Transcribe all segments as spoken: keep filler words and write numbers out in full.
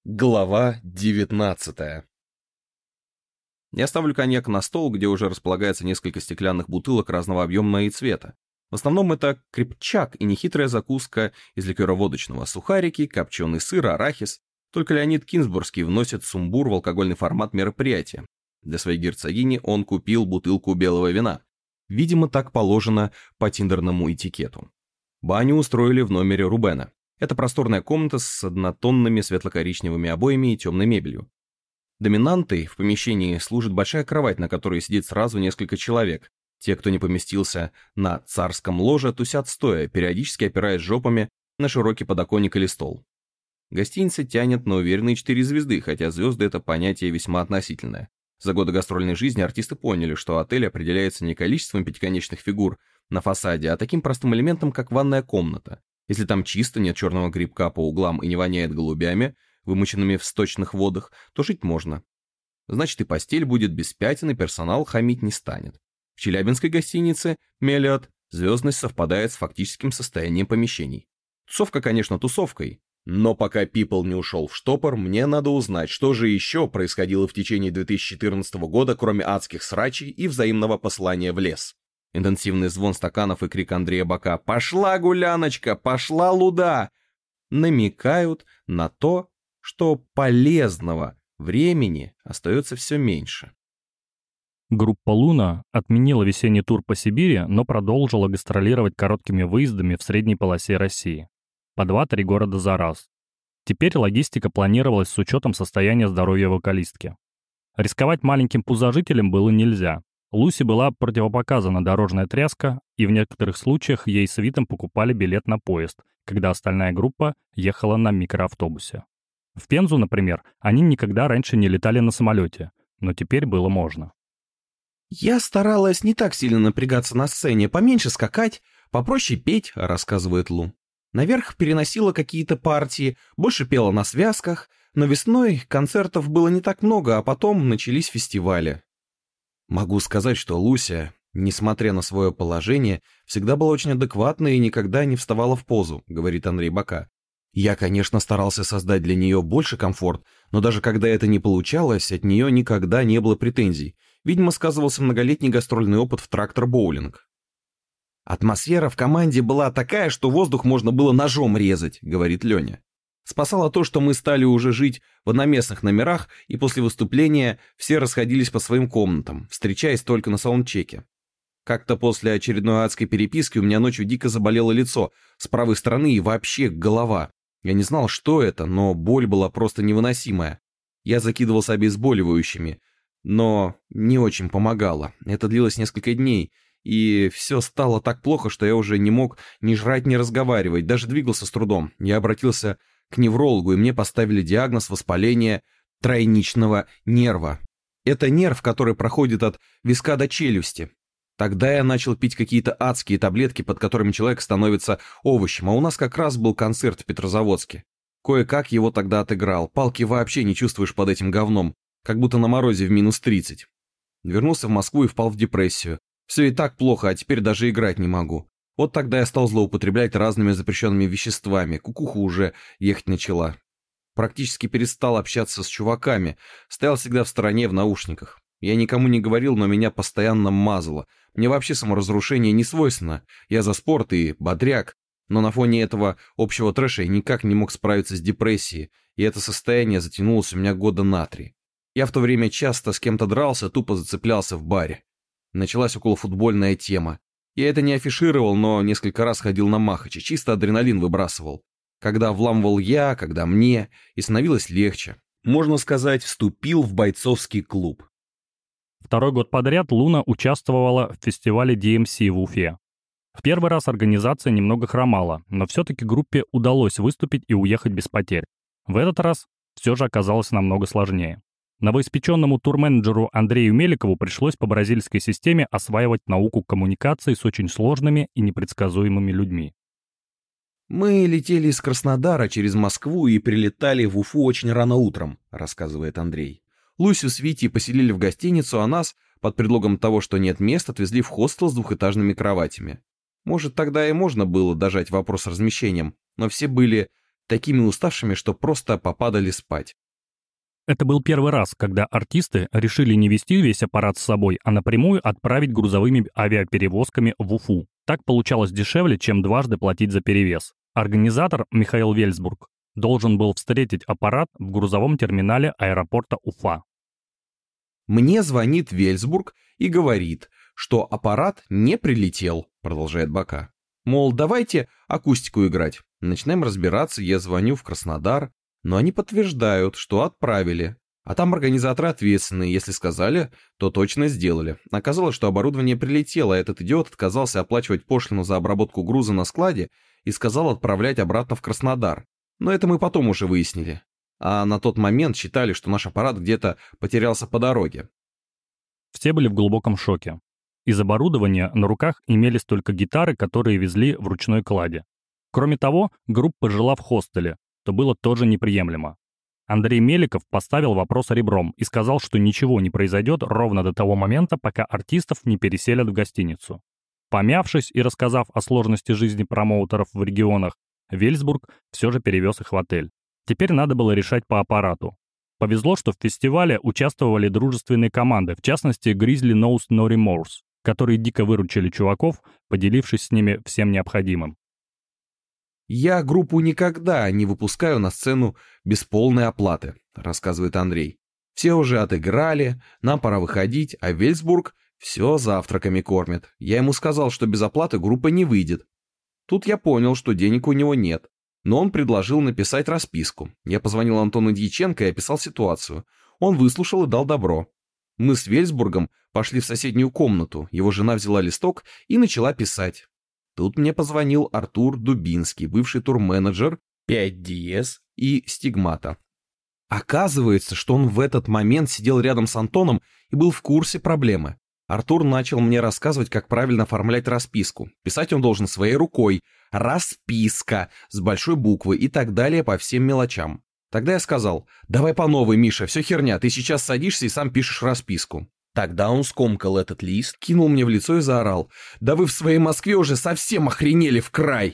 Глава девятнадцатая. Я ставлю коньяк на стол, где уже располагается несколько стеклянных бутылок разного объема и цвета. В основном это крепчак и нехитрая закуска из ликера водочного, сухарики, копченый сыр, арахис. Только Леонид Кинзбургский вносит сумбур в алкогольный формат мероприятия. Для своей герцогини он купил бутылку белого вина. Видимо, так положено по тиндерному этикету. Баню устроили в номере Рубена. Это просторная комната с однотонными светло-коричневыми обоями и темной мебелью. Доминантой в помещении служит большая кровать, на которой сидит сразу несколько человек. Те, кто не поместился на царском ложе, тусят стоя, периодически опираясь жопами на широкий подоконник или стол. Гостиница тянет на уверенные четыре звезды, хотя звезды — это понятие весьма относительное. За годы гастрольной жизни артисты поняли, что отель определяется не количеством пятиконечных фигур на фасаде, а таким простым элементом, как ванная комната. Если там чисто, нет черного грибка по углам и не воняет голубями, вымоченными в сточных водах, то жить можно. Значит, и постель будет без пятен, и персонал хамить не станет. В челябинской гостинице «Мелиот» звездность совпадает с фактическим состоянием помещений. Тусовка, конечно, тусовкой, но пока People не ушел в штопор, мне надо узнать, что же еще происходило в течение две тысячи четырнадцатого года, кроме адских срачей и взаимного послания в лес. Интенсивный звон стаканов и крик Андрея Бака «Пошла, гуляночка! Пошла, луда!» намекают на то, что полезного времени остается все меньше. Группа «Луна» отменила весенний тур по Сибири, но продолжила гастролировать короткими выездами в средней полосе России. По два-три города за раз. Теперь логистика планировалась с учетом состояния здоровья вокалистки. Рисковать маленьким пузожителем было нельзя. Лусе была противопоказана дорожная тряска, и в некоторых случаях ей с Витом покупали билет на поезд, когда остальная группа ехала на микроавтобусе. В Пензу, например, они никогда раньше не летали на самолете, но теперь было можно. «Я старалась не так сильно напрягаться на сцене, поменьше скакать, попроще петь», — рассказывает Лу. «Наверх переносила какие-то партии, больше пела на связках, но весной концертов было не так много, а потом начались фестивали». Могу сказать, что Луся, несмотря на свое положение, всегда была очень адекватной и никогда не вставала в позу, говорит Андрей Бака. Я, конечно, старался создать для нее больше комфорт, но даже когда это не получалось, от нее никогда не было претензий. Видимо, сказывался многолетний гастрольный опыт в трактор-боулинг. Атмосфера в команде была такая, что воздух можно было ножом резать, говорит Леня. Спасало то, что мы стали уже жить в одноместных номерах, и после выступления все расходились по своим комнатам, встречаясь только на саундчеке. Как-то после очередной адской переписки у меня ночью дико заболело лицо, с правой стороны и вообще голова. Я не знал, что это, но боль была просто невыносимая. Я закидывался обезболивающими, но не очень помогало. Это длилось несколько дней, и все стало так плохо, что я уже не мог ни жрать, ни разговаривать, даже двигался с трудом. Я обратился к неврологу, и мне поставили диагноз воспаления тройничного нерва. Это нерв, который проходит от виска до челюсти. Тогда я начал пить какие-то адские таблетки, под которыми человек становится овощем, а у нас как раз был концерт в Петрозаводске. Кое-как его тогда отыграл, палки вообще не чувствуешь под этим говном, как будто на морозе в минус тридцать. Вернулся в Москву и впал в депрессию. Все и так плохо, а теперь даже играть не могу. Вот тогда я стал злоупотреблять разными запрещенными веществами, кукуха уже ехать начала. Практически перестал общаться с чуваками, стоял всегда в стороне в наушниках. Я никому не говорил, но меня постоянно мазало. Мне вообще саморазрушение не свойственно, я за спорт и бодряк, но на фоне этого общего трэша я никак не мог справиться с депрессией, и это состояние затянулось у меня года на три. Я в то время часто с кем-то дрался, тупо зацеплялся в баре. Началась околофутбольная тема. Я это не афишировал, но несколько раз ходил на махачи, чисто адреналин выбрасывал. Когда вламывал я, когда мне, и становилось легче. Можно сказать, вступил в бойцовский клуб. Второй год подряд Луна участвовала в фестивале ди эм си в Уфе. В первый раз организация немного хромала, но все-таки группе удалось выступить и уехать без потерь. В этот раз все же оказалось намного сложнее. Новоиспеченному турменеджеру Андрею Меликову пришлось по бразильской системе осваивать науку коммуникации с очень сложными и непредсказуемыми людьми. «Мы летели из Краснодара через Москву и прилетали в Уфу очень рано утром», — рассказывает Андрей. «Лусю с Витей поселили в гостиницу, а нас, под предлогом того, что нет мест, отвезли в хостел с двухэтажными кроватями. Может, тогда и можно было дожать вопрос с размещением, но все были такими уставшими, что просто попадали спать. Это был первый раз, когда артисты решили не везти весь аппарат с собой, а напрямую отправить грузовыми авиаперевозками в Уфу. Так получалось дешевле, чем дважды платить за перевез. Организатор Михаил Вельсбург должен был встретить аппарат в грузовом терминале аэропорта Уфа. Мне звонит Вельсбург и говорит, что аппарат не прилетел, продолжает Бока. Мол, давайте акустику играть. Начинаем разбираться, я звоню в Краснодар, но они подтверждают, что отправили. А там организаторы ответственные, если сказали, то точно сделали. Оказалось, что оборудование прилетело, а этот идиот отказался оплачивать пошлину за обработку груза на складе и сказал отправлять обратно в Краснодар. Но это мы потом уже выяснили. А на тот момент считали, что наш аппарат где-то потерялся по дороге. Все были в глубоком шоке. Из оборудования на руках имелись только гитары, которые везли в ручной кладе. Кроме того, группа жила в хостеле, что было тоже неприемлемо. Андрей Меликов поставил вопрос ребром и сказал, что ничего не произойдет ровно до того момента, пока артистов не переселят в гостиницу. Помявшись и рассказав о сложности жизни промоутеров в регионах, Вельсбург все же перевез их в отель. Теперь надо было решать по аппарату. Повезло, что в фестивале участвовали дружественные команды, в частности Grizzly Knows No Remorse, которые дико выручили чуваков, поделившись с ними всем необходимым. «Я группу никогда не выпускаю на сцену без полной оплаты», — рассказывает Андрей. «Все уже отыграли, нам пора выходить, а Вельсбург все завтраками кормит. Я ему сказал, что без оплаты группа не выйдет. Тут я понял, что денег у него нет, но он предложил написать расписку. Я позвонил Антону Дьяченко и описал ситуацию. Он выслушал и дал добро. Мы с Вельсбургом пошли в соседнюю комнату, его жена взяла листок и начала писать. Тут мне позвонил Артур Дубинский, бывший турменеджер пять ди эс и Стигмата. Оказывается, что он в этот момент сидел рядом с Антоном и был в курсе проблемы. Артур начал мне рассказывать, как правильно оформлять расписку. Писать он должен своей рукой. Расписка с большой буквы и так далее по всем мелочам. Тогда я сказал: «Давай по новой, Миша, все херня, ты сейчас садишься и сам пишешь расписку». Тогда он скомкал этот лист, кинул мне в лицо и заорал: «Да вы в своей Москве уже совсем охренели в край!»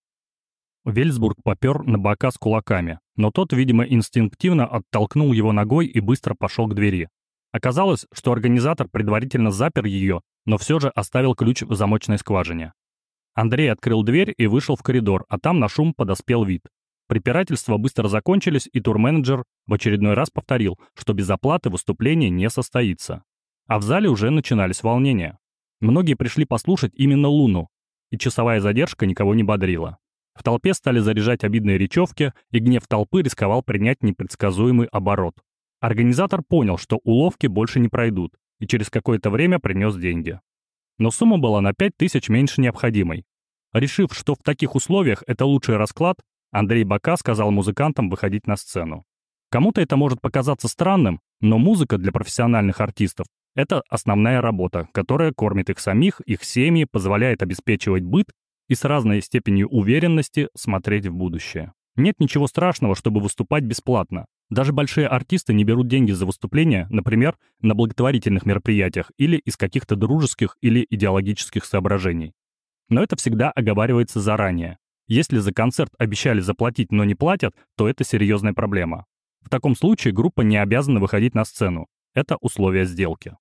Вельсбург попер на Бока с кулаками, но тот, видимо, инстинктивно оттолкнул его ногой и быстро пошел к двери. Оказалось, что организатор предварительно запер ее, но все же оставил ключ в замочной скважине. Андрей открыл дверь и вышел в коридор, а там на шум подоспел Вит. Препирательства быстро закончились, и турменеджер в очередной раз повторил, что без оплаты выступление не состоится. А в зале уже начинались волнения. Многие пришли послушать именно Луну, и часовая задержка никого не бодрила. В толпе стали заряжать обидные речевки, и гнев толпы рисковал принять непредсказуемый оборот. Организатор понял, что уловки больше не пройдут, и через какое-то время принес деньги. Но сумма была на пять тысяч меньше необходимой. Решив, что в таких условиях это лучший расклад, Андрей Бока сказал музыкантам выходить на сцену. Кому-то это может показаться странным, но музыка для профессиональных артистов – это основная работа, которая кормит их самих, их семьи, позволяет обеспечивать быт и с разной степенью уверенности смотреть в будущее. Нет ничего страшного, чтобы выступать бесплатно. Даже большие артисты не берут деньги за выступления, например, на благотворительных мероприятиях или из каких-то дружеских или идеологических соображений. Но это всегда оговаривается заранее. Если за концерт обещали заплатить, но не платят, то это серьезная проблема. В таком случае группа не обязана выходить на сцену. Это условие сделки.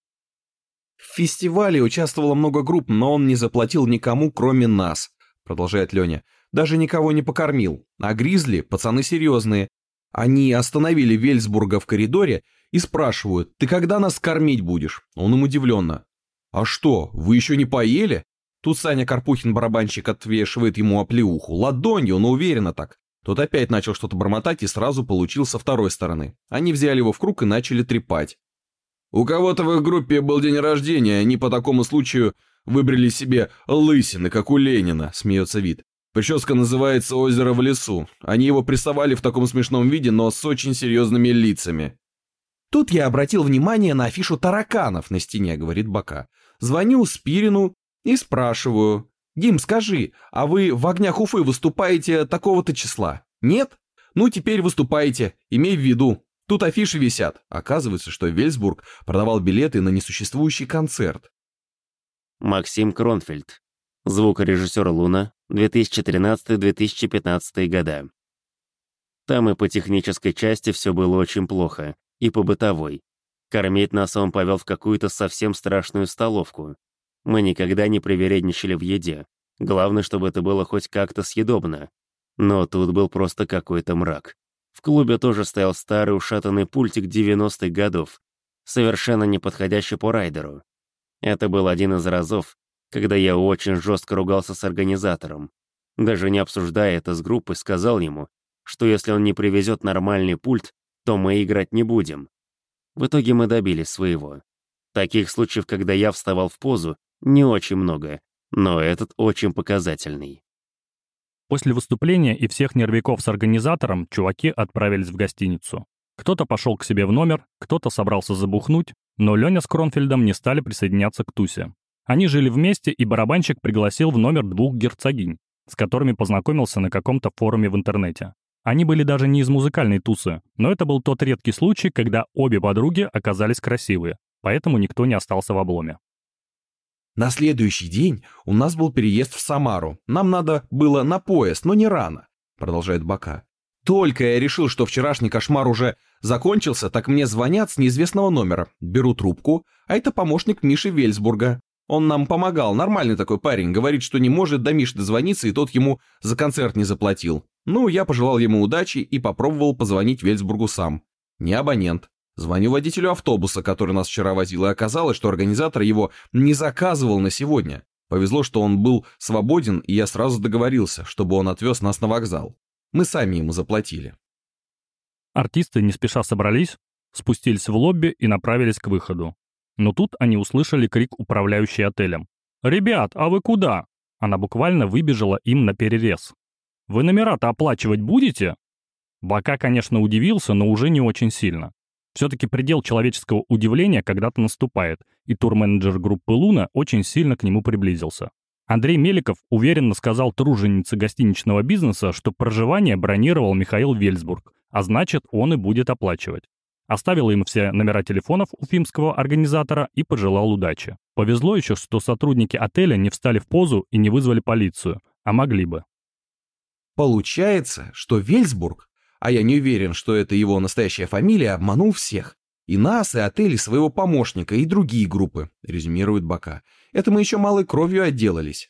В фестивале участвовало много групп, но он не заплатил никому, кроме нас, продолжает Леня. Даже никого не покормил. А Гризли, пацаны серьезные. Они остановили Вельсбурга в коридоре и спрашивают: «Ты когда нас кормить будешь?» Он им удивленно: «А что, вы еще не поели?» Тут Саня Карпухин, барабанщик, отвешивает ему оплеуху. Ладонью, но уверенно так. Тот опять начал что-то бормотать и сразу получил со второй стороны. Они взяли его в круг и начали трепать. «У кого-то в их группе был день рождения, они по такому случаю выбрали себе лысины, как у Ленина», — смеется Вит. «Прическа называется «Озеро в лесу». Они его прессовали в таком смешном виде, но с очень серьезными лицами». «Тут я обратил внимание на афишу тараканов на стене», — говорит Бока. «Звоню Спирину и спрашиваю: Дим, скажи, а вы в «Огнях Уфы» выступаете такого-то числа? Нет? Ну, теперь выступаете, имей в виду. Тут афиши висят». Оказывается, что Вельсбург продавал билеты на несуществующий концерт. Максим Кронфельд. Звукорежиссер «Луна», две тысячи тринадцатый — две тысячи пятнадцатый года. Там и по технической части все было очень плохо, и по бытовой. Кормить нас он повел в какую-то совсем страшную столовку. Мы никогда не привередничали в еде. Главное, чтобы это было хоть как-то съедобно. Но тут был просто какой-то мрак. В клубе тоже стоял старый ушатанный пультик девяностых годов, совершенно не подходящий по райдеру. Это был один из разов, когда я очень жестко ругался с организатором. Даже не обсуждая это с группой, сказал ему, что если он не привезет нормальный пульт, то мы играть не будем. В итоге мы добились своего. Таких случаев, когда я вставал в позу, не очень много, но этот очень показательный. После выступления и всех нервяков с организатором чуваки отправились в гостиницу. Кто-то пошел к себе в номер, кто-то собрался забухнуть, но Леня с Кронфельдом не стали присоединяться к тусе. Они жили вместе, и барабанщик пригласил в номер двух герцогинь, с которыми познакомился на каком-то форуме в интернете. Они были даже не из музыкальной тусы, но это был тот редкий случай, когда обе подруги оказались красивые, поэтому никто не остался в обломе. На следующий день у нас был переезд в Самару. Нам надо было на поезд, но не рано, продолжает Бока. Только я решил, что вчерашний кошмар уже закончился, так мне звонят с неизвестного номера. Беру трубку, а это помощник Миши Вельсбурга. Он нам помогал, нормальный такой парень, говорит, что не может до Миши дозвониться, и тот ему за концерт не заплатил. Ну, я пожелал ему удачи и попробовал позвонить Вельсбургу сам. Не абонент. Звоню водителю автобуса, который нас вчера возил, и оказалось, что организатор его не заказывал на сегодня. Повезло, что он был свободен, и я сразу договорился, чтобы он отвез нас на вокзал. Мы сами ему заплатили. Артисты не спеша собрались, спустились в лобби и направились к выходу. Но тут они услышали крик управляющей отелем. «Ребят, а вы куда?» Она буквально выбежала им на перерез. «Вы номера-то оплачивать будете?» Бока, конечно, удивился, но уже не очень сильно. Все-таки предел человеческого удивления когда-то наступает, и турменеджер группы «Луна» очень сильно к нему приблизился. Андрей Меликов уверенно сказал труженице гостиничного бизнеса, что проживание бронировал Михаил Вельсбург, а значит, он и будет оплачивать. Оставил им все номера телефонов уфимского организатора и пожелал удачи. Повезло еще, что сотрудники отеля не встали в позу и не вызвали полицию, а могли бы. Получается, что Вельсбург, а я не уверен, что это его настоящая фамилия, обманул всех. И нас, и отель, и своего помощника, и другие группы, резюмирует Бока. Это мы еще малой кровью отделались.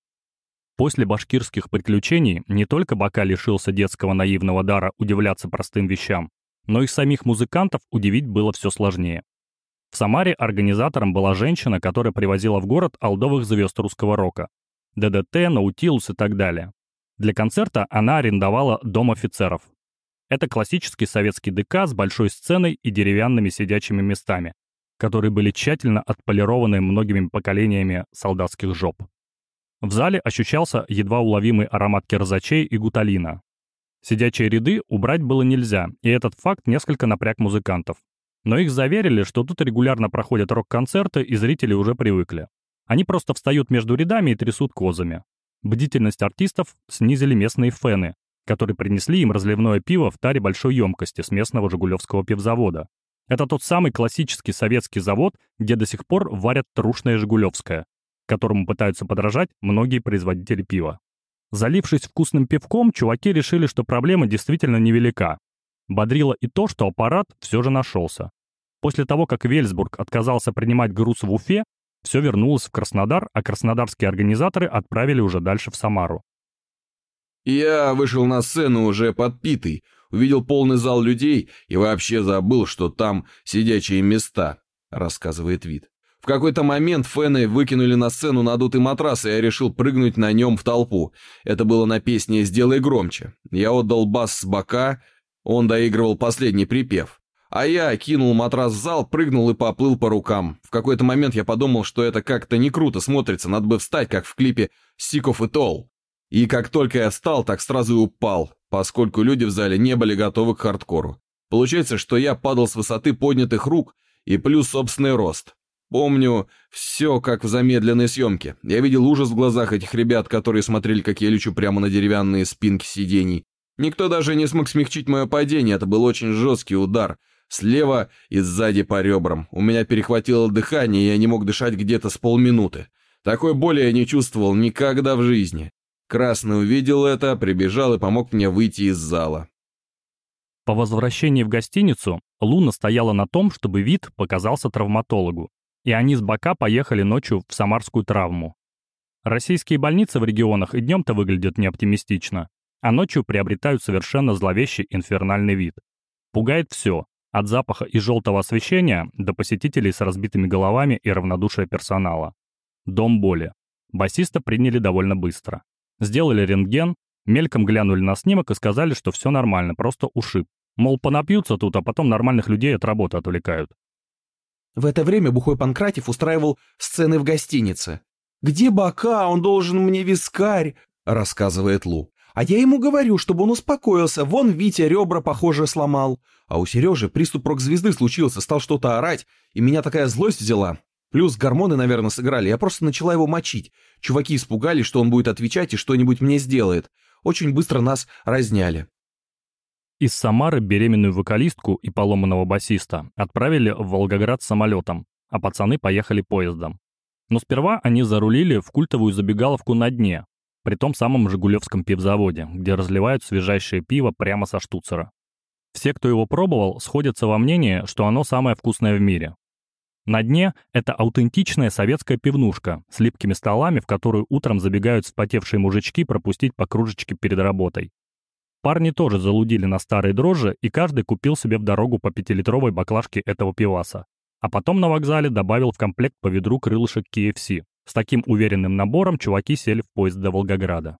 После башкирских приключений не только Бока лишился детского наивного дара удивляться простым вещам, но и самих музыкантов удивить было все сложнее. В Самаре организатором была женщина, которая привозила в город олдовых звезд русского рока. ДДТ, Наутилус и так далее. Для концерта она арендовала дом офицеров. Это классический советский ДК с большой сценой и деревянными сидячими местами, которые были тщательно отполированы многими поколениями солдатских жоп. В зале ощущался едва уловимый аромат кирзачей и гуталина. Сидячие ряды убрать было нельзя, и этот факт несколько напряг музыкантов. Но их заверили, что тут регулярно проходят рок-концерты, и зрители уже привыкли. Они просто встают между рядами и трясут козами. Бдительность артистов снизили местные фены, которые принесли им разливное пиво в таре большой емкости с местного жигулевского пивзавода. Это тот самый классический советский завод, где до сих пор варят трушное жигулевское, которому пытаются подражать многие производители пива. Залившись вкусным пивком, чуваки решили, что проблема действительно невелика. Бодрило и то, что аппарат все же нашелся. После того, как Вельсбург отказался принимать груз в Уфе, все вернулось в Краснодар, а краснодарские организаторы отправили уже дальше в Самару. Я вышел на сцену уже подпитый, увидел полный зал людей и вообще забыл, что там сидячие места, рассказывает Вит. В какой-то момент фэны выкинули на сцену надутый матрас, и я решил прыгнуть на нем в толпу. Это было на песне «Сделай громче». Я отдал бас с Бока, он доигрывал последний припев. А я кинул матрас в зал, прыгнул и поплыл по рукам. В какой-то момент я подумал, что это как-то не круто смотрится, надо бы встать, как в клипе «Sick of it all». И как только я встал, так сразу и упал, поскольку люди в зале не были готовы к хардкору. Получается, что я падал с высоты поднятых рук и плюс собственный рост. Помню все, как в замедленной съемке. Я видел ужас в глазах этих ребят, которые смотрели, как я лечу прямо на деревянные спинки сидений. Никто даже не смог смягчить мое падение, это был очень жесткий удар. Слева и сзади по ребрам. У меня перехватило дыхание, и я не мог дышать где-то с полминуты. Такой боли я не чувствовал никогда в жизни. Красный увидел это, прибежал и помог мне выйти из зала. По возвращении в гостиницу Лу настояла на том, чтобы вид показался травматологу, и они с Бока поехали ночью в Самарскую травму. Российские больницы в регионах и днем-то выглядят неоптимистично, а ночью приобретают совершенно зловещий инфернальный вид. Пугает все, от запаха и желтого освещения до посетителей с разбитыми головами и равнодушия персонала. Дом боли. Басиста приняли довольно быстро. Сделали рентген, мельком глянули на снимок и сказали, что все нормально, просто ушиб. Мол, понапьются тут, а потом нормальных людей от работы отвлекают. В это время Бухой Панкратьев устраивал сцены в гостинице. «Где Бока? Он должен мне вискарь», — рассказывает Лу. «А я ему говорю, чтобы он успокоился. Вон Витя ребра, похоже, сломал. А у Сережи приступ рок-звезды случился, стал что-то орать, и меня такая злость взяла. Плюс гормоны, наверное, сыграли. Я просто начала его мочить. Чуваки испугались, что он будет отвечать и что-нибудь мне сделает. Очень быстро нас разняли». Из Самары беременную вокалистку и поломанного басиста отправили в Волгоград самолетом, а пацаны поехали поездом. Но сперва они зарулили в культовую забегаловку «На дне», при том самом Жигулевском пивзаводе, где разливают свежайшее пиво прямо со штуцера. Все, кто его пробовал, сходятся во мнении, что оно самое вкусное в мире. «На дне» — это аутентичная советская пивнушка с липкими столами, в которую утром забегают вспотевшие мужички пропустить по кружечке перед работой. Парни тоже залудили на старые дрожжи, и каждый купил себе в дорогу по пятилитровой баклажке этого пиваса. А потом на вокзале добавил в комплект по ведру крылышек кей эф си. С таким уверенным набором чуваки сели в поезд до Волгограда.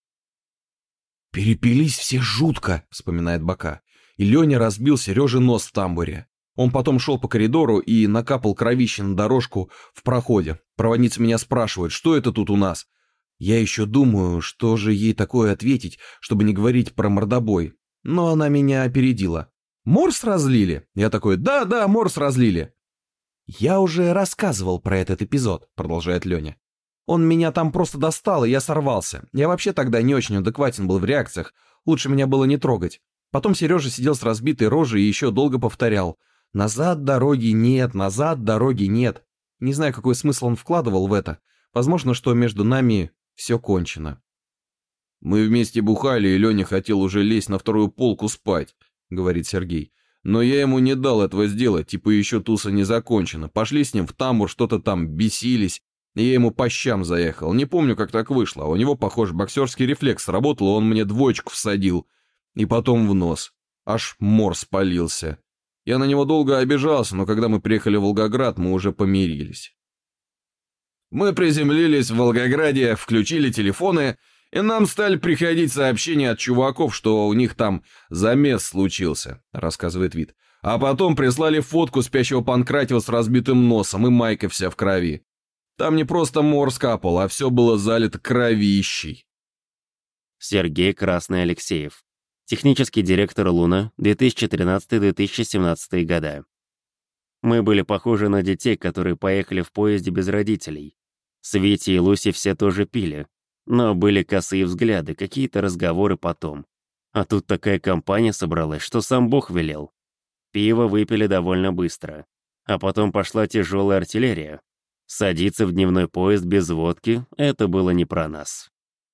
«Перепились все жутко», — вспоминает Бока. «И Леня разбил Сереже нос в тамбуре. Он потом шел по коридору и накапал кровище на дорожку в проходе. Проводница меня спрашивает, что это тут у нас? Я еще думаю, что же ей такое ответить, чтобы не говорить про мордобой. Но она меня опередила. Морс разлили?» Я такой: «Да-да, морс разлили». «Я уже рассказывал про этот эпизод», — продолжает Леня. «Он меня там просто достал, и я сорвался. Я вообще тогда не очень адекватен был в реакциях. Лучше меня было не трогать. Потом Сережа сидел с разбитой рожей и еще долго повторял: «Назад дороги нет, назад дороги нет». Не знаю, какой смысл он вкладывал в это. Возможно, что между нами все кончено. «Мы вместе бухали, и Леня хотел уже лезть на вторую полку спать», — говорит Сергей. «Но я ему не дал этого сделать, типа еще туса не закончена. Пошли с ним в тамбур, что-то там бесились. И я ему по щам заехал. Не помню, как так вышло. У него, похоже, боксерский рефлекс сработал, он мне двоечку всадил. И потом в нос. Аж мор спалился. Я на него долго обижался, но когда мы приехали в Волгоград, мы уже помирились». «Мы приземлились в Волгограде, включили телефоны, и нам стали приходить сообщения от чуваков, что у них там замес случился», — рассказывает Вит. «А потом прислали фотку спящего Панкратьева с разбитым носом, и майка вся в крови. Там не просто морс капал, а все было залито кровищей». Сергей Красный Алексеев. Технический директор «Луна», две тысячи тринадцатый — две тысячи семнадцатый года. Мы были похожи на детей, которые поехали в поезде без родителей. С Витей и Лусей все тоже пили. Но были косые взгляды, какие-то разговоры потом. А тут такая компания собралась, что сам Бог велел. Пиво выпили довольно быстро. А потом пошла тяжелая артиллерия. Садиться в дневной поезд без водки — это было не про нас.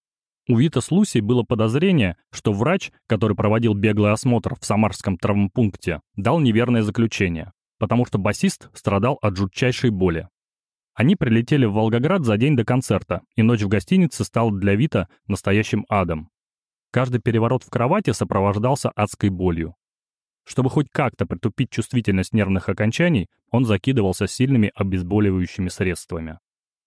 У Вита с Лусей было подозрение, что врач, который проводил беглый осмотр в Самарском травмпункте, дал неверное заключение, потому что басист страдал от жутчайшей боли. Они прилетели в Волгоград за день до концерта, и ночь в гостинице стала для Вита настоящим адом. Каждый переворот в кровати сопровождался адской болью. Чтобы хоть как-то притупить чувствительность нервных окончаний, он закидывался сильными обезболивающими средствами.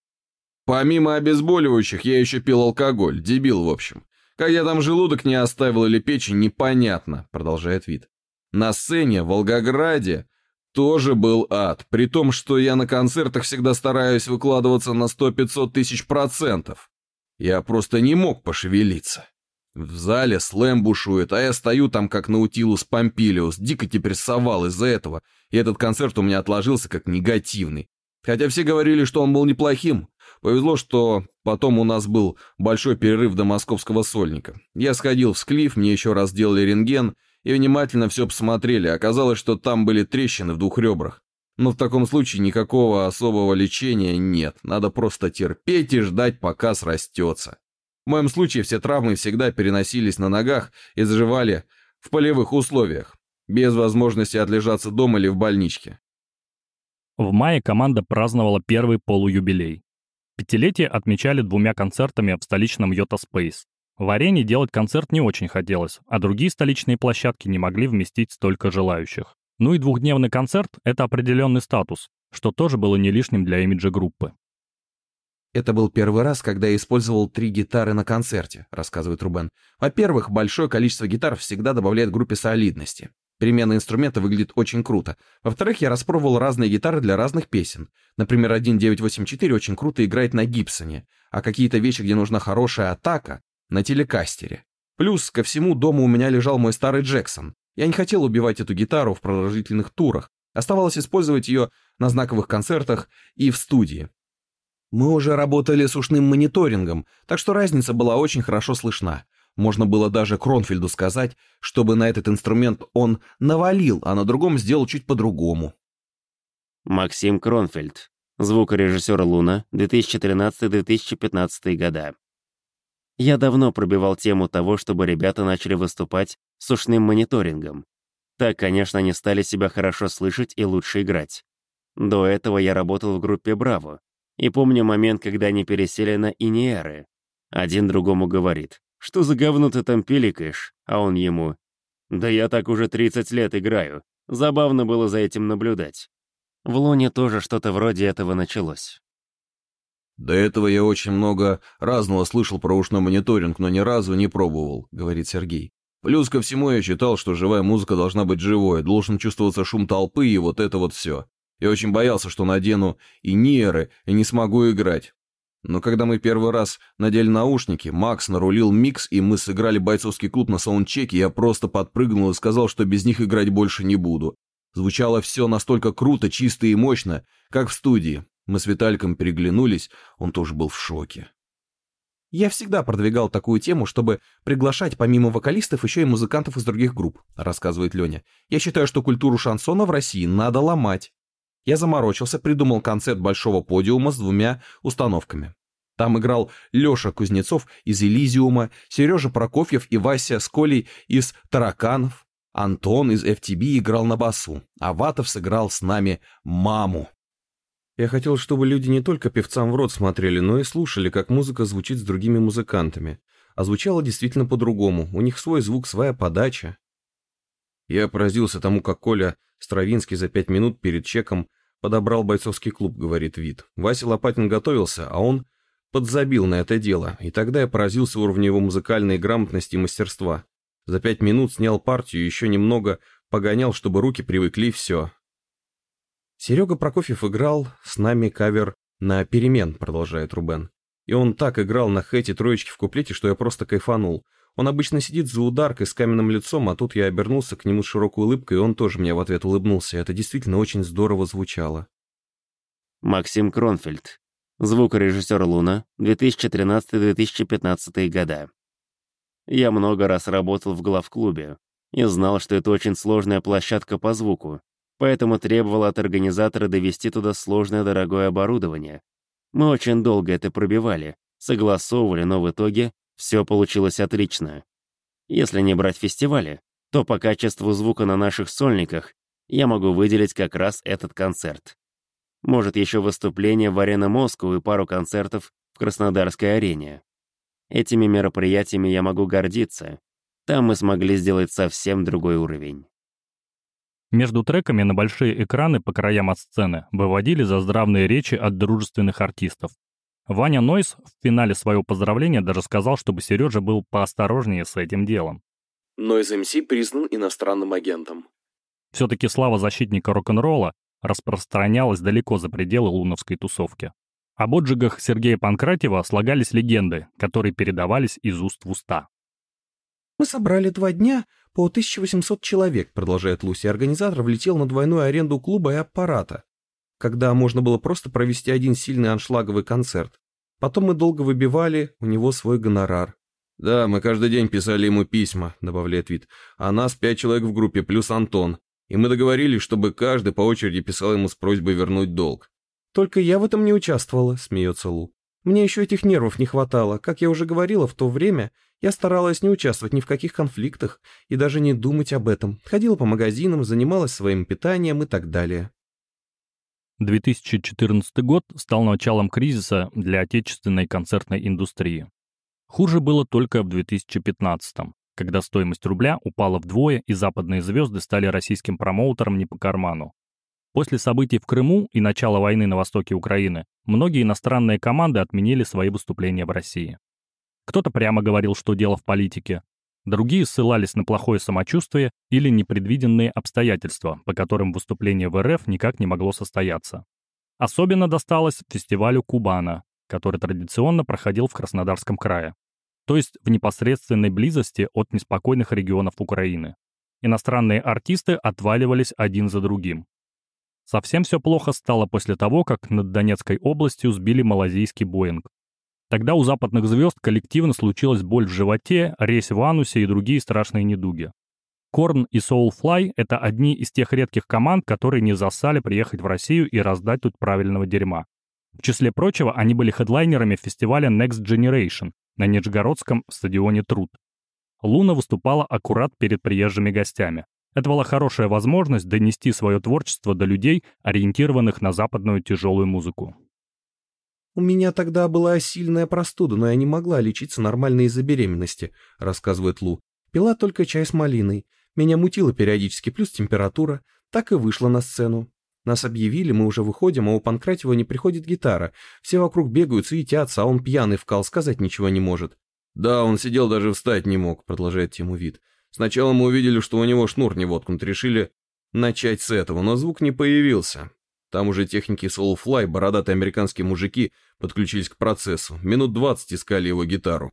«Помимо обезболивающих, я еще пил алкоголь, дебил в общем. Как я там желудок не оставил или печень, непонятно», — продолжает Вит. «На сцене в Волгограде тоже был ад, при том, что я на концертах всегда стараюсь выкладываться на сто-пятьсот тысяч процентов. Я просто не мог пошевелиться. В зале слэм бушует, а я стою там как Наутилус Помпилиус, дико депрессовал из-за этого, и этот концерт у меня отложился как негативный. Хотя все говорили, что он был неплохим. Повезло, что потом у нас был большой перерыв до московского сольника. Я сходил в Склиф, мне еще раз сделали рентген, и внимательно все посмотрели. Оказалось, что там были трещины в двух ребрах. Но в таком случае никакого особого лечения нет. Надо просто терпеть и ждать, пока срастется. В моем случае все травмы всегда переносились на ногах и заживали в полевых условиях. без возможности отлежаться дома или в больничке. В мае команда праздновала первый полуюбилей. Пятилетие отмечали двумя концертами в столичном Йота Спейс. В арене делать концерт не очень хотелось, а другие столичные площадки не могли вместить столько желающих. Ну и двухдневный концерт – это определенный статус, что тоже было не лишним для имиджа группы. «Это был первый раз, когда я использовал три гитары на концерте», — рассказывает Рубен. «Во-первых, большое количество гитар всегда добавляет группе солидности. Перемена инструмента выглядит очень круто. Во-вторых, я распробовал разные гитары для разных песен. Например, один девять восемь четыре очень круто играет на Гибсоне, а какие-то вещи, где нужна хорошая атака, на телекастере. Плюс ко всему дома у меня лежал мой старый Джексон. Я не хотел убивать эту гитару в продолжительных турах. Оставалось использовать ее на знаковых концертах и в студии. Мы уже работали с ушным мониторингом, так что разница была очень хорошо слышна. Можно было даже Кронфельду сказать, чтобы на этот инструмент он навалил, а на другом сделал чуть по-другому». Максим Кронфельд. Звукорежиссер «Луна», две тысячи тринадцатый — две тысячи пятнадцатый года. Я давно пробивал тему того, чтобы ребята начали выступать с ушным мониторингом. Так, конечно, они стали себя хорошо слышать и лучше играть. До этого я работал в группе «Браво», и помню момент, когда они пересели на иньеры. Один другому говорит: «Что за говно ты там пиликаешь?» А он ему: «Да я так уже тридцать лет играю». Забавно было за этим наблюдать. В «Луне» тоже что-то вроде этого началось. «До этого я очень много разного слышал про ушной мониторинг, но ни разу не пробовал», — говорит Сергей. «Плюс ко всему я считал, что живая музыка должна быть живой, должен чувствоваться шум толпы и вот это вот все. Я очень боялся, что надену и ниры и не смогу играть. Но когда мы первый раз надели наушники, Макс нарулил микс, и мы сыграли бойцовский клуб на саундчеке, я просто подпрыгнул и сказал, что без них играть больше не буду. Звучало все настолько круто, чисто и мощно, как в студии. Мы с Виталиком переглянулись, он тоже был в шоке». «Я всегда продвигал такую тему, чтобы приглашать помимо вокалистов еще и музыкантов из других групп», — рассказывает Леня. «Я считаю, что культуру шансона в России надо ломать. Я заморочился, придумал концепт большого подиума с двумя установками. Там играл Леша Кузнецов из «Элизиума», Сережа Прокофьев и Вася Сколей из «Тараканов», Антон из эф ти би играл на басу, а Ватов сыграл с нами «Маму». Я хотел, чтобы люди не только певцам в рот смотрели, но и слушали, как музыка звучит с другими музыкантами. А звучало действительно по-другому, у них свой звук, своя подача. Я поразился тому, как Коля Стравинский за пять минут перед чеком подобрал бойцовский клуб, говорит Вит. Вася Лопатин готовился, а он подзабил на это дело, и тогда я поразился уровню его музыкальной грамотности и мастерства. За пять минут снял партию, еще немного погонял, чтобы руки привыкли, и все. Серега Прокофьев играл с нами кавер на «Перемен», продолжает Рубен. И он так играл на хэте троечки в куплете, что я просто кайфанул. Он обычно сидит за ударкой с каменным лицом, а тут я обернулся к нему с широкой улыбкой, и он тоже мне в ответ улыбнулся. Это действительно очень здорово звучало. Максим Кронфельд. Звукорежиссер «Луна», две тысячи тринадцатый — две тысячи пятнадцатый года. Я много раз работал в главклубе и знал, что это очень сложная площадка по звуку, поэтому требовал от организатора довести туда сложное дорогое оборудование. Мы очень долго это пробивали, согласовывали, но в итоге все получилось отлично. Если не брать фестивали, то по качеству звука на наших сольниках я могу выделить как раз этот концерт. Может, еще выступление в Арена Москву и пару концертов в Краснодарской арене. Этими мероприятиями я могу гордиться. Там мы смогли сделать совсем другой уровень. Между треками на большие экраны по краям от сцены выводили заздравные речи от дружественных артистов. Ваня Нойс в финале своего поздравления даже сказал, чтобы Сережа был поосторожнее с этим делом. Нойз эм си признан иностранным агентом. Все-таки слава защитника рок-н-ролла распространялась далеко за пределы луновской тусовки. Об отжигах Сергея Панкратьева слагались легенды, которые передавались из уст в уста. «Мы собрали два дня по тысяча восемьсот человек», — продолжает Луси. Организатор влетел на двойную аренду клуба и аппарата, когда можно было просто провести один сильный аншлаговый концерт. Потом мы долго выбивали у него свой гонорар. «Да, мы каждый день писали ему письма», — добавляет Вит. «А нас пять человек в группе, плюс Антон. И мы договорились, чтобы каждый по очереди писал ему с просьбой вернуть долг». «Только я в этом не участвовала», — смеется Лу. Мне еще этих нервов не хватало. Как я уже говорила, в то время я старалась не участвовать ни в каких конфликтах и даже не думать об этом. Ходила по магазинам, занималась своим питанием и так далее. две тысячи четырнадцатый год стал началом кризиса для отечественной концертной индустрии. Хуже было только в две тысячи пятнадцатом, когда стоимость рубля упала вдвое и западные звезды стали российским промоутерам не по карману. После событий в Крыму и начала войны на востоке Украины многие иностранные команды отменили свои выступления в России. Кто-то прямо говорил, что дело в политике, другие ссылались на плохое самочувствие или непредвиденные обстоятельства, по которым выступление в эр эф никак не могло состояться. Особенно досталось фестивалю «Кубана», который традиционно проходил в Краснодарском крае, то есть в непосредственной близости от неспокойных регионов Украины. Иностранные артисты отваливались один за другим. Совсем все плохо стало после того, как над Донецкой областью сбили малазийский Боинг. Тогда у западных звезд коллективно случилась боль в животе, резь в анусе и другие страшные недуги. Корн и Soulfly — это одни из тех редких команд, которые не зассали приехать в Россию и раздать тут правильного дерьма. В числе прочего, они были хедлайнерами фестиваля Next Generation на Нижегородском стадионе Труд. Луна выступала аккурат перед приезжими гостями. Это была хорошая возможность донести свое творчество до людей, ориентированных на западную тяжелую музыку. «У меня тогда была сильная простуда, но я не могла лечиться нормально из-за беременности», — рассказывает Лу. «Пила только чай с малиной. Меня мутило периодически, плюс температура. Так и вышла на сцену. Нас объявили, мы уже выходим, а у Панкратьева не приходит гитара. Все вокруг бегают, суетятся, а он пьяный вкал, сказать ничего не может». «Да, он сидел, даже встать не мог», — продолжает Тиму Вит. «Сначала мы увидели, что у него шнур не воткнут, решили начать с этого, но звук не появился. Там уже техники Soulfly, бородатые американские мужики, подключились к процессу. Минут двадцать искали его гитару.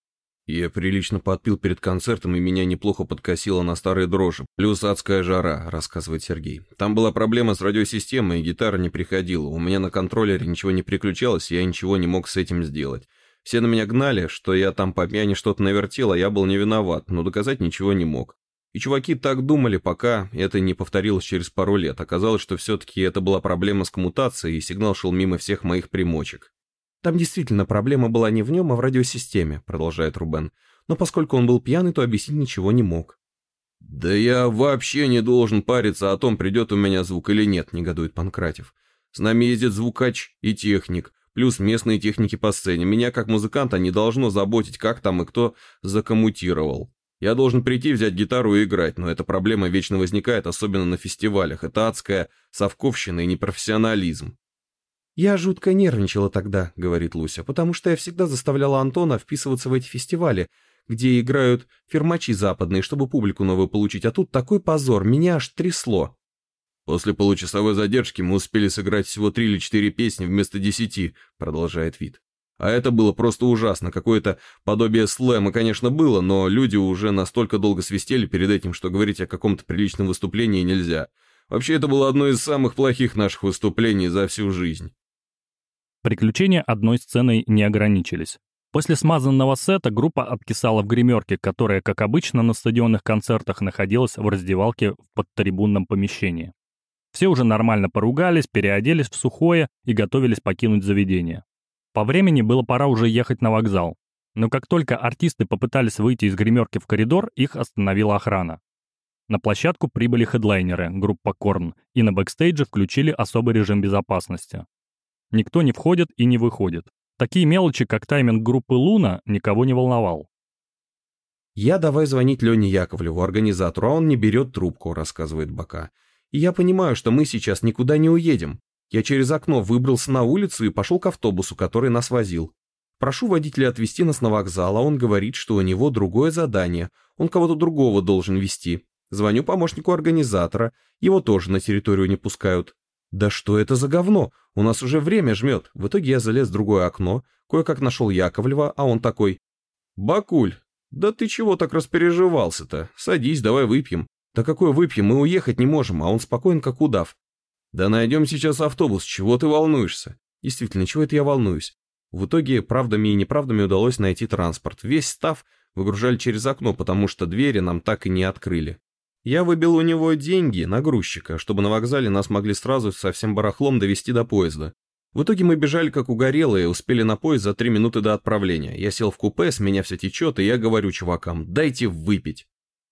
Я прилично подпил перед концертом, и меня неплохо подкосило на старые дрожжи. Плюс адская жара», — рассказывает Сергей. «Там была проблема с радиосистемой, и гитара не приходила. У меня на контроллере ничего не переключалось, и я ничего не мог с этим сделать. Все на меня гнали, что я там по пьяни что-то навертел, а я был не виноват, но доказать ничего не мог. И чуваки так думали, пока это не повторилось через пару лет. Оказалось, что все-таки это была проблема с коммутацией, и сигнал шел мимо всех моих примочек». «Там действительно проблема была не в нем, а в радиосистеме», — продолжает Рубен. «Но поскольку он был пьяный, то объяснить ничего не мог». «Да я вообще не должен париться о том, придет у меня звук или нет», — негодует Панкратьев. «С нами ездит звукач и техник, плюс местные техники по сцене. Меня как музыканта не должно заботить, как там и кто закоммутировал. Я должен прийти, взять гитару и играть, но эта проблема вечно возникает, особенно на фестивалях. Это адская совковщина и непрофессионализм». «Я жутко нервничала тогда», — говорит Луся, «потому что я всегда заставляла Антона вписываться в эти фестивали, где играют фирмачи западные, чтобы публику новую получить, а тут такой позор, меня аж трясло». «После получасовой задержки мы успели сыграть всего три или четыре песни вместо десяти», — продолжает Вит. «А это было просто ужасно, какое-то подобие слэма, конечно, было, но люди уже настолько долго свистели перед этим, что говорить о каком-то приличном выступлении нельзя. Вообще, это было одно из самых плохих наших выступлений за всю жизнь». Приключения одной сценой не ограничились. После смазанного сета группа откисала в гримерке, которая, как обычно на стадионных концертах, находилась в раздевалке в подтрибунном помещении. Все уже нормально поругались, переоделись в сухое и готовились покинуть заведение. По времени было пора уже ехать на вокзал. Но как только артисты попытались выйти из гримерки в коридор, их остановила охрана. На площадку прибыли хедлайнеры, группа Корн, и на бэкстейдже включили особый режим безопасности. Никто не входит и не выходит. Такие мелочи, как тайминг группы «Луна», никого не волновал. «Я давай звонить Лене Яковлеву, организатору, а он не берет трубку», — рассказывает Бока. «И я понимаю, что мы сейчас никуда не уедем. Я через окно выбрался на улицу и пошел к автобусу, который нас возил. Прошу водителя отвезти нас на вокзал, а он говорит, что у него другое задание, он кого-то другого должен везти. Звоню помощнику организатора, его тоже на территорию не пускают. Да что это за говно? У нас уже время жмет». В итоге я залез в другое окно, кое-как нашел Яковлева, а он такой: «Бакуль, да ты чего так распереживался-то? Садись, давай выпьем». «Да какой выпьем, мы уехать не можем», а он спокоен, как удав. «Да найдем сейчас автобус, чего ты волнуешься?» Действительно, чего это я волнуюсь? В итоге правдами и неправдами удалось найти транспорт. Весь став выгружали через окно, потому что двери нам так и не открыли. Я выбил у него деньги на грузчика, чтобы на вокзале нас могли сразу со всем барахлом довести до поезда. В итоге мы бежали как угорелые, успели на поезд за три минуты до отправления. Я сел в купе, с меня все течет, и я говорю чувакам: дайте выпить.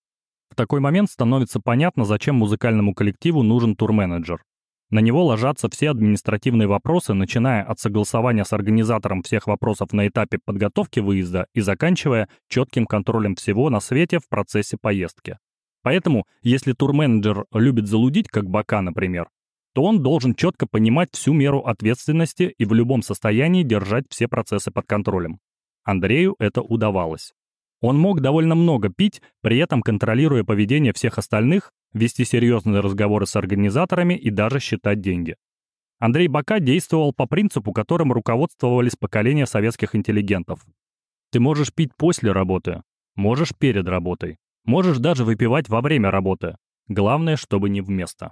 В такой момент становится понятно, зачем музыкальному коллективу нужен турменеджер. На него ложатся все административные вопросы, начиная от согласования с организатором всех вопросов на этапе подготовки выезда и заканчивая четким контролем всего на свете в процессе поездки. Поэтому, если турменеджер любит залудить, как Бока, например, то он должен четко понимать всю меру ответственности и в любом состоянии держать все процессы под контролем. Андрею это удавалось. Он мог довольно много пить, при этом контролируя поведение всех остальных, вести серьезные разговоры с организаторами и даже считать деньги. Андрей Бока действовал по принципу, которым руководствовались поколения советских интеллигентов. Ты можешь пить после работы, можешь перед работой, можешь даже выпивать во время работы. Главное, чтобы не вместо.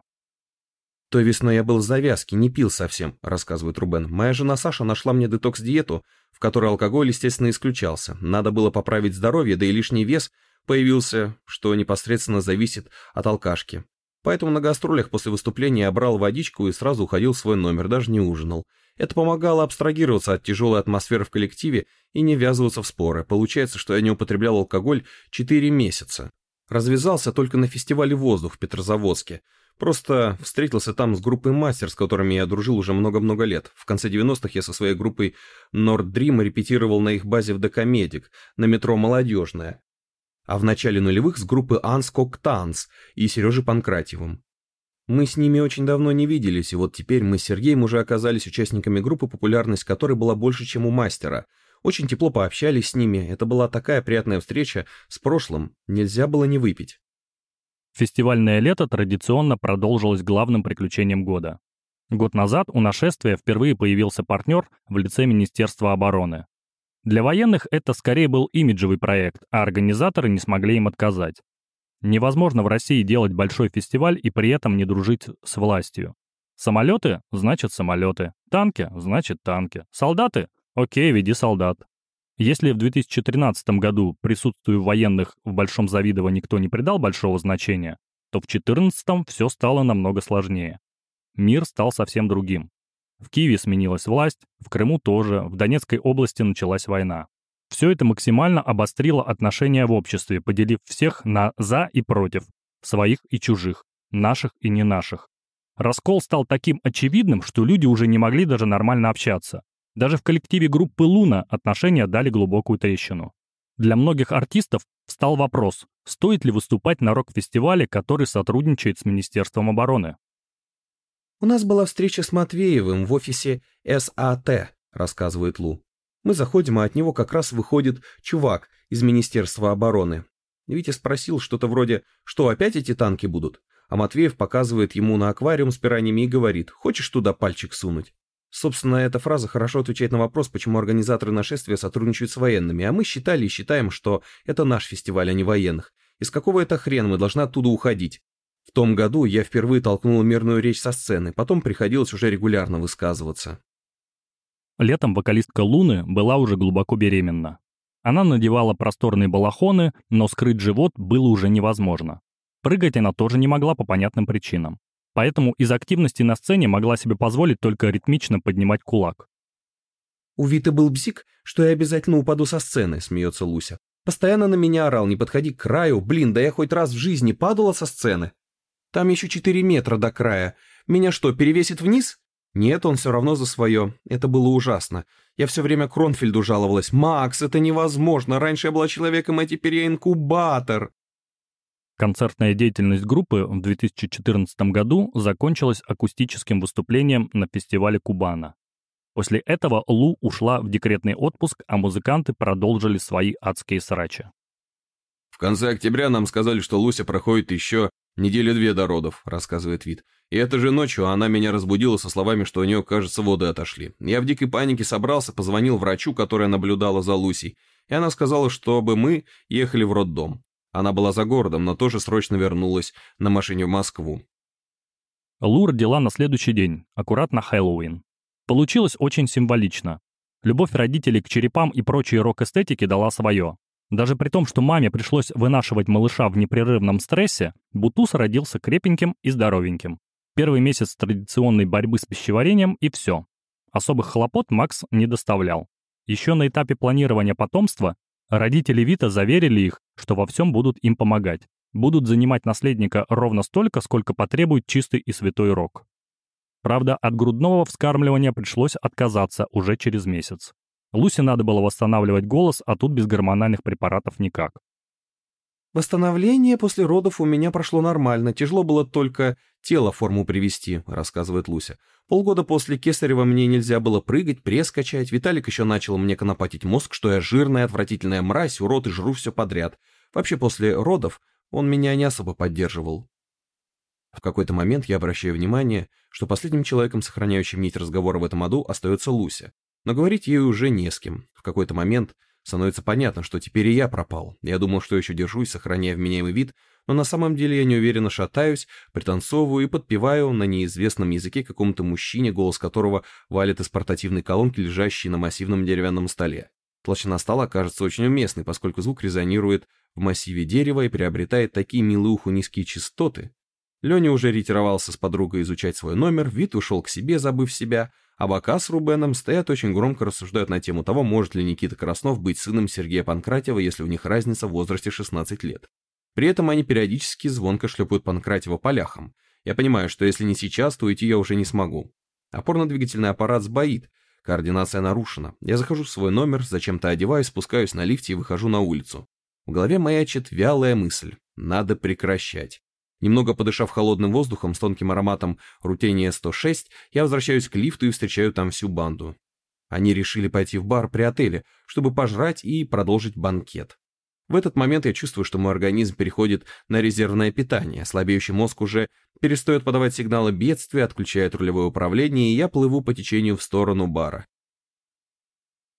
Той весной я был в завязке, не пил совсем, рассказывает Рубен. Моя жена Саша нашла мне детокс-диету, в которой алкоголь, естественно, исключался. Надо было поправить здоровье, да и лишний вес появился, что непосредственно зависит от алкашки. Поэтому на гастролях после выступления я брал водичку и сразу уходил в свой номер, даже не ужинал. Это помогало абстрагироваться от тяжелой атмосферы в коллективе и не ввязываться в споры. Получается, что я не употреблял алкоголь четыре месяца. Развязался только на фестивале «Воздух» в Петрозаводске. Просто встретился там с группой «Мастер», с которыми я дружил уже много-много лет. В конце девяностых я со своей группой «Nord Dream» репетировал на их базе в Докомедик, на метро «Молодежная». А в начале нулевых с группой «Анс Коктанс» и Сережей Панкратьевым. Мы с ними очень давно не виделись, и вот теперь мы с Сергеем уже оказались участниками группы, популярность которой была больше, чем у «Мастера». Очень тепло пообщались с ними, это была такая приятная встреча с прошлым, нельзя было не выпить. Фестивальное лето традиционно продолжилось главным приключением года. Год назад у нашествия впервые появился партнер в лице Министерства обороны. Для военных это скорее был имиджевый проект, а организаторы не смогли им отказать. Невозможно в России делать большой фестиваль и при этом не дружить с властью. Самолеты – значит самолеты, танки – значит танки, солдаты – окей, веди солдат. Если в две тысячи тринадцатом году присутствию военных в большом завидово никто не придал большого значения, то в две тысячи четырнадцатом все стало намного сложнее. Мир стал совсем другим. В Киеве сменилась власть, в Крыму тоже, в Донецкой области началась война. Все это максимально обострило отношения в обществе, поделив всех на «за» и «против», своих и чужих, наших и не наших. Раскол стал таким очевидным, что люди уже не могли даже нормально общаться. Даже в коллективе группы «Луна» отношения дали глубокую трещину. Для многих артистов встал вопрос, стоит ли выступать на рок-фестивале, который сотрудничает с Министерством обороны. «У нас была встреча с Матвеевым в офисе эс а тэ», — рассказывает Лу. «Мы заходим, а от него как раз выходит чувак из Министерства обороны. Витя спросил что-то вроде «Что, опять эти танки будут?» А Матвеев показывает ему на аквариум с пираньями и говорит «Хочешь туда пальчик сунуть?» Собственно, эта фраза хорошо отвечает на вопрос, почему организаторы нашествия сотрудничают с военными, а мы считали и считаем, что это наш фестиваль, а не военных. Из какого это хрена мы должны оттуда уходить? В том году я впервые толкнул мирную речь со сцены, потом приходилось уже регулярно высказываться. Летом вокалистка Луны была уже глубоко беременна. Она надевала просторные балахоны, но скрыть живот было уже невозможно. Прыгать она тоже не могла по понятным причинам. Поэтому из активности на сцене могла себе позволить только ритмично поднимать кулак. «У Виты был бзик, что я обязательно упаду со сцены», — смеется Луся. «Постоянно на меня орал, не подходи к краю. Блин, да я хоть раз в жизни падала со сцены. Там еще четыре метра до края. Меня что, перевесит вниз? Нет, он все равно за свое. Это было ужасно. Я все время Кронфельду жаловалась. Макс, это невозможно. Раньше я была человеком, а теперь я инкубатор». Концертная деятельность группы в две тысячи четырнадцатом году закончилась акустическим выступлением на фестивале Кубана. После этого Лу ушла в декретный отпуск, а музыканты продолжили свои адские срачи. «В конце октября нам сказали, что Луся проходит еще недели две до родов», — рассказывает Вит. «И этой же ночью она меня разбудила со словами, что у нее, кажется, воды отошли. Я в дикой панике собрался, позвонил врачу, которая наблюдала за Лусей, и она сказала, чтобы мы ехали в роддом. Она была за городом, но тоже срочно вернулась на машине в Москву». Лу родила на следующий день, аккурат на Хэллоуин. Получилось очень символично. Любовь родителей к черепам и прочей рок-эстетике дала свое. Даже при том, что маме пришлось вынашивать малыша в непрерывном стрессе, Бутуз родился крепеньким и здоровеньким. Первый месяц традиционной борьбы с пищеварением и все. Особых хлопот Макс не доставлял. Еще на этапе планирования потомства родители Вита заверили их, что во всем будут им помогать. Будут занимать наследника ровно столько, сколько потребует чистый и святой рок. Правда, от грудного вскармливания пришлось отказаться уже через месяц. Лусе надо было восстанавливать голос, а тут без гормональных препаратов никак. «Восстановление после родов у меня прошло нормально, тяжело было только тело в форму привести», — рассказывает Луся. «Полгода после кесарева мне нельзя было прыгать, пресс качать. Виталик еще начал мне конопатить мозг, что я жирная, отвратительная мразь, урод и жру все подряд. Вообще после родов он меня не особо поддерживал». В какой-то момент я обращаю внимание, что последним человеком, сохраняющим нить разговора в этом аду, остается Луся. Но говорить ей уже не с кем. В какой-то момент становится понятно, что теперь и я пропал. Я думал, что еще держусь, сохраняя вменяемый вид, но на самом деле я неуверенно шатаюсь, пританцовываю и подпеваю на неизвестном языке какому-то мужчине, голос которого валит из портативной колонки, лежащей на массивном деревянном столе. Толщина стола кажется очень уместной, поскольку звук резонирует в массиве дерева и приобретает такие милые уху низкие частоты. Леня уже ретировался с подругой изучать свой номер, Вит ушел к себе, забыв себя, а Бока с Рубеном стоят очень громко рассуждают на тему того, может ли Никита Краснов быть сыном Сергея Панкратьева, если у них разница в возрасте шестнадцать лет. При этом они периодически звонко шлепают Панкратьева по ляхам. Я понимаю, что если не сейчас, то уйти я уже не смогу. Опорно-двигательный аппарат сбоит, координация нарушена. Я захожу в свой номер, зачем-то одеваюсь, спускаюсь на лифте и выхожу на улицу. В голове маячит вялая мысль: надо прекращать. Немного подышав холодным воздухом с тонким ароматом рутения сто шесть, я возвращаюсь к лифту и встречаю там всю банду. Они решили пойти в бар при отеле, чтобы пожрать и продолжить банкет. В этот момент я чувствую, что мой организм переходит на резервное питание, слабеющий мозг уже перестает подавать сигналы бедствия, отключает рулевое управление, и я плыву по течению в сторону бара.